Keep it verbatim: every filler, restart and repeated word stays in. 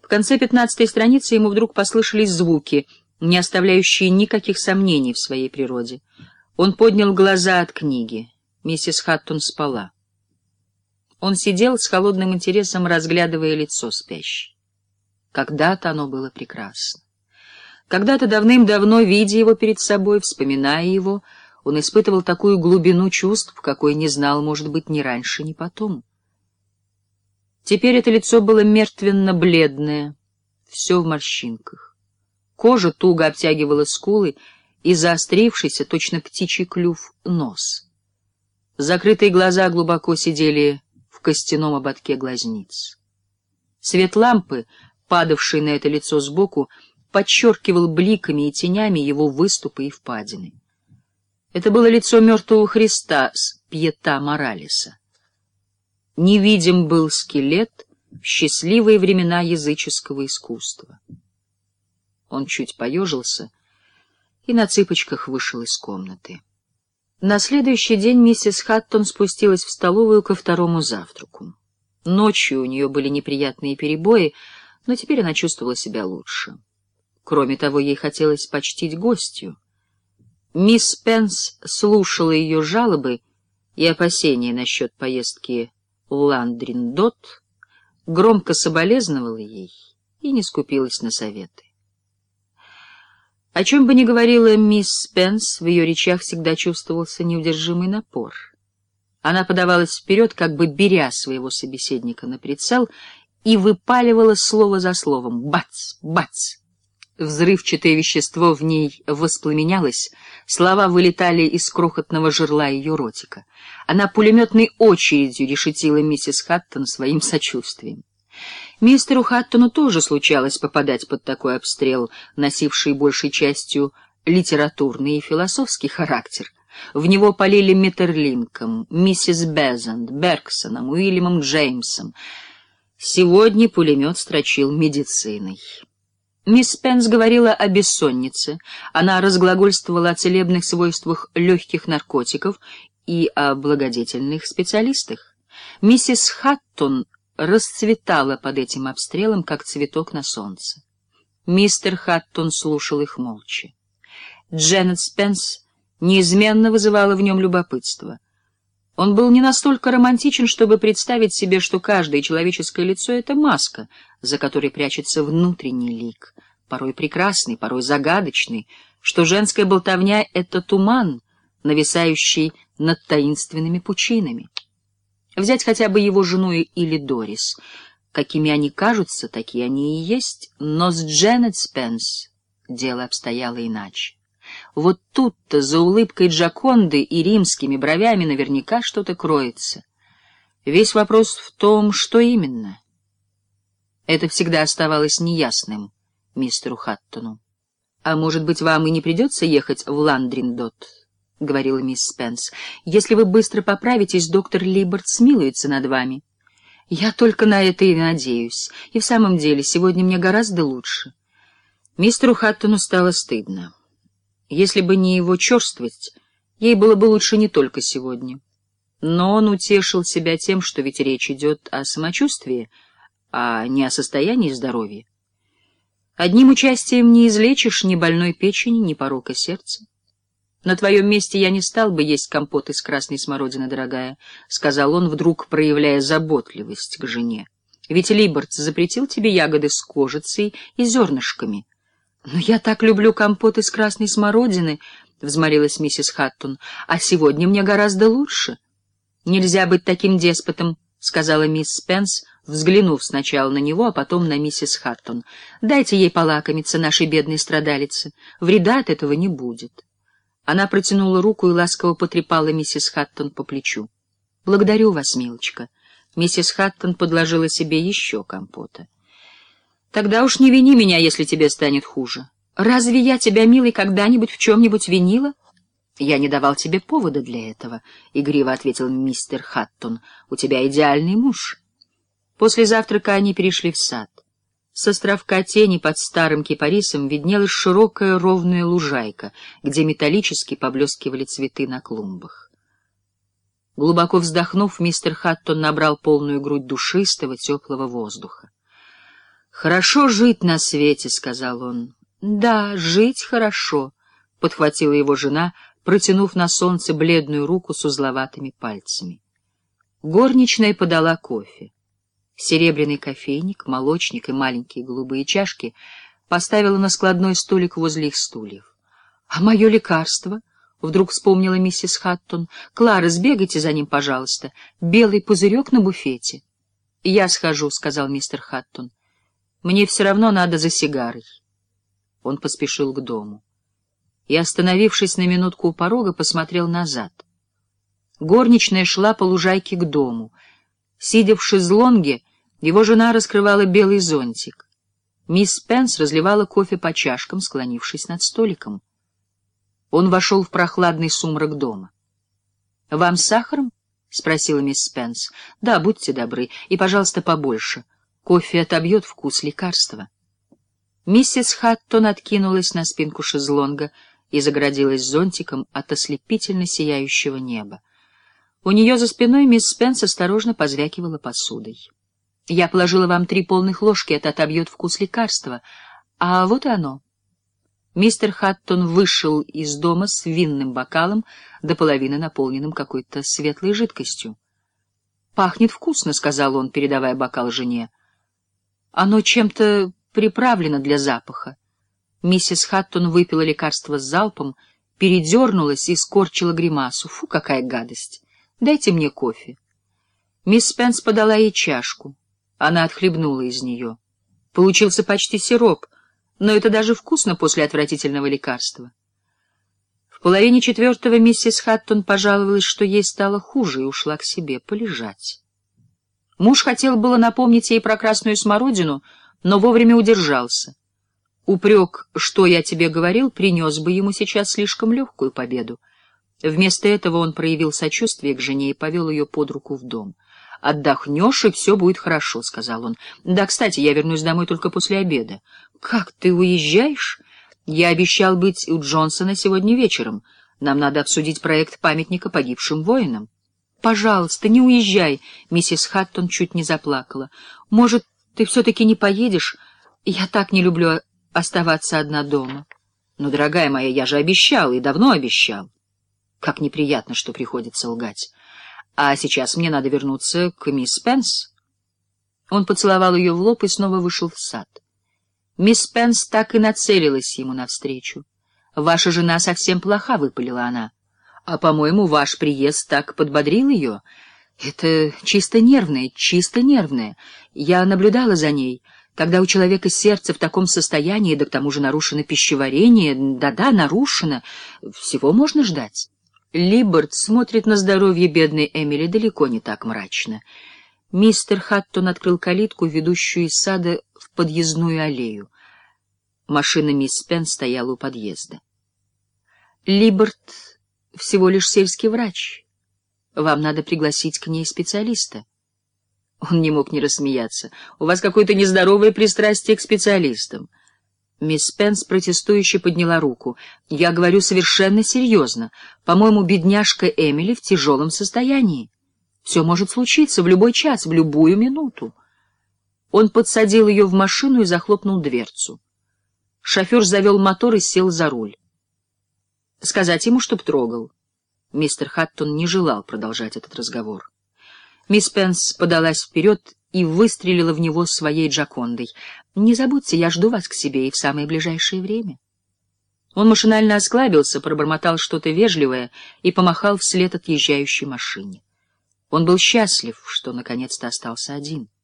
В конце пятнадцатой страницы ему вдруг послышались звуки, не оставляющие никаких сомнений в своей природе. Он поднял глаза от книги. Миссис Хаттон спала. Он сидел с холодным интересом, разглядывая лицо спящей. Когда-то оно было прекрасно. Когда-то давным-давно, видя его перед собой, вспоминая его, он испытывал такую глубину чувств, какой не знал, может быть, ни раньше, ни потом. Теперь это лицо было мертвенно-бледное, все в морщинках. Кожа туго обтягивала скулы и заострившийся, точно птичий клюв, нос. Закрытые глаза глубоко сидели в костяном ободке глазниц. Свет лампы, падавший на это лицо сбоку, подчеркивал бликами и тенями его выступы и впадины. Это было лицо мертвого Христа с Пьета Моралеса. Невидим был скелет в счастливые времена языческого искусства. Он чуть поежился и на цыпочках вышел из комнаты. На следующий день миссис Хаттон спустилась в столовую ко второму завтраку. Ночью у нее были неприятные перебои, но теперь она чувствовала себя лучше. Кроме того, ей хотелось почтить гостью. Мисс Пенс слушала ее жалобы и опасения насчет поездки в Ландриндот, громко соболезновала ей и не скупилась на советы. О чем бы ни говорила мисс Пенс, в ее речах всегда чувствовался неудержимый напор. Она подавалась вперед, как бы беря своего собеседника на прицел, и выпаливала слово за словом: бац, бац. Взрывчатое вещество в ней воспламенялось, слова вылетали из крохотного жерла ее ротика. Она пулеметной очередью решетила миссис Хаттон своим сочувствием. Мистеру Хаттону тоже случалось попадать под такой обстрел, носивший большей частью литературный и философский характер. В него полили Метерлинком, миссис Безант, Бергсоном, Уильямом Джеймсом. Сегодня пулемет строчил медициной. Мисс Пенс говорила о бессоннице, она разглагольствовала о целебных свойствах легких наркотиков и о благодетельных специалистах. Миссис Хаттон расцветала под этим обстрелом, как цветок на солнце. Мистер Хаттон слушал их молча. Дженнет Спенс неизменно вызывала в нем любопытство. Он был не настолько романтичен, чтобы представить себе, что каждое человеческое лицо — это маска, за которой прячется внутренний лик, порой прекрасный, порой загадочный, что женская болтовня — это туман, нависающий над таинственными пучинами. Взять хотя бы его жену или Дорис. Какими они кажутся, такие они и есть, но с Дженнет Спенс дело обстояло иначе. Вот тут-то за улыбкой Джоконды и римскими бровями наверняка что-то кроется. Весь вопрос в том, что именно. Это всегда оставалось неясным мистеру Хаттону. — А может быть, вам и не придется ехать в Ландриндот? — говорила мисс Спенс. — Если вы быстро поправитесь, доктор Либбард смилуется над вами. Я только на это и надеюсь. И в самом деле, сегодня мне гораздо лучше. Мистеру Хаттону стало стыдно. Если бы не его черствость, ей было бы лучше не только сегодня. Но он утешил себя тем, что ведь речь идет о самочувствии, а не о состоянии здоровья. Одним участием не излечишь ни больной печени, ни порока сердца. На твоем месте я не стал бы есть компот из красной смородины, дорогая, — сказал он, вдруг проявляя заботливость к жене. Ведь Либбард запретил тебе ягоды с кожицей и зернышками. — Но я так люблю компот из красной смородины, — взмолилась миссис Хаттон, — а сегодня мне гораздо лучше. — Нельзя быть таким деспотом, — сказала мисс Спенс, взглянув сначала на него, а потом на миссис Хаттон. — Дайте ей полакомиться, нашей бедной страдалице. Вреда от этого не будет. Она протянула руку и ласково потрепала миссис Хаттон по плечу. — Благодарю вас, милочка. Миссис Хаттон подложила себе еще компота. Тогда уж не вини меня, если тебе станет хуже. Разве я тебя, милый, когда-нибудь в чем-нибудь винила? Я не давал тебе повода для этого, — игриво ответил мистер Хаттон. У тебя идеальный муж. После завтрака они перешли в сад. С островка тени под старым кипарисом виднелась широкая ровная лужайка, где металлически поблескивали цветы на клумбах. Глубоко вздохнув, мистер Хаттон набрал полную грудь душистого, теплого воздуха. «Хорошо жить на свете», — сказал он. «Да, жить хорошо», — подхватила его жена, протянув на солнце бледную руку с узловатыми пальцами. Горничная подала кофе. Серебряный кофейник, молочник и маленькие голубые чашки поставила на складной столик возле их стульев. — А мое лекарство? — вдруг вспомнила миссис Хаттон. — Клара, сбегайте за ним, пожалуйста. Белый пузырек на буфете. — Я схожу, — сказал мистер Хаттон. — Мне все равно надо за сигарой. Он поспешил к дому и, остановившись на минутку у порога, посмотрел назад. Горничная шла по лужайке к дому. Сидя в шезлонге, его жена раскрывала белый зонтик. Мисс Пенс разливала кофе по чашкам, склонившись над столиком. Он вошел в прохладный сумрак дома. — Вам с сахаром? — спросила мисс Пенс. — Да, будьте добры, и, пожалуйста, побольше. Кофе отобьет вкус лекарства. Миссис Хаттон откинулась на спинку шезлонга и загородилась зонтиком от ослепительно сияющего неба. У нее за спиной мисс Пенс осторожно позвякивала посудой. — Я положила вам три полных ложки, это отобьет вкус лекарства. А вот и оно. Мистер Хаттон вышел из дома с винным бокалом, до половины наполненным какой-то светлой жидкостью. — Пахнет вкусно, — сказал он, передавая бокал жене. — Оно чем-то приправлено для запаха. Миссис Хаттон выпила лекарство с залпом, передернулась и скорчила гримасу. Фу, какая гадость! Дайте мне кофе. Мисс Пенс подала ей чашку. Она отхлебнула из нее. Получился почти сироп, но это даже вкусно после отвратительного лекарства. В половине четвертого миссис Хаттон пожаловалась, что ей стало хуже, и ушла к себе полежать. Муж хотел было напомнить ей про красную смородину, но вовремя удержался. Упрек, что я тебе говорил, принес бы ему сейчас слишком легкую победу. Вместо этого он проявил сочувствие к жене и повел ее под руку в дом. — Отдохнешь, и все будет хорошо, — сказал он. — Да, кстати, я вернусь домой только после обеда. — Как, ты уезжаешь? Я обещал быть у Джонсона сегодня вечером. Нам надо обсудить проект памятника погибшим воинам. — Пожалуйста, не уезжай, — миссис Хаттон чуть не заплакала. — Может, ты все-таки не поедешь? Я так не люблю оставаться одна дома. — Ну, дорогая моя, я же обещал, и давно обещал. Как неприятно, что приходится лгать. А сейчас мне надо вернуться к мисс Пенс. Он поцеловал ее в лоб и снова вышел в сад. Мисс Пенс так и нацелилась ему навстречу. — Ваша жена совсем плоха, — выпалила она. — А, по-моему, ваш приезд так подбодрил ее. Это чисто нервное, чисто нервное. Я наблюдала за ней. Когда у человека сердце в таком состоянии, да к тому же нарушено пищеварение, да-да, нарушено, всего можно ждать. Либборд смотрит на здоровье бедной Эмили далеко не так мрачно. Мистер Хаттон открыл калитку, ведущую из сада в подъездную аллею. Машина мисс Пен стояла у подъезда. Либборд всего лишь сельский врач. Вам надо пригласить к ней специалиста. Он не мог не рассмеяться. У вас какое-то нездоровое пристрастие к специалистам. Мисс Пенс протестующе подняла руку. — Я говорю совершенно серьезно. По-моему, бедняжка Эмили в тяжелом состоянии. Все может случиться в любой час, в любую минуту. Он подсадил ее в машину и захлопнул дверцу. Шофер завел мотор и сел за руль. Сказать ему, чтоб трогал. Мистер Хаттон не желал продолжать этот разговор. Мисс Пенс подалась вперед и выстрелила в него своей джакондой. — Не забудьте, я жду вас к себе и в самое ближайшее время. Он машинально осклабился, пробормотал что-то вежливое и помахал вслед отъезжающей машине. Он был счастлив, что наконец-то остался один.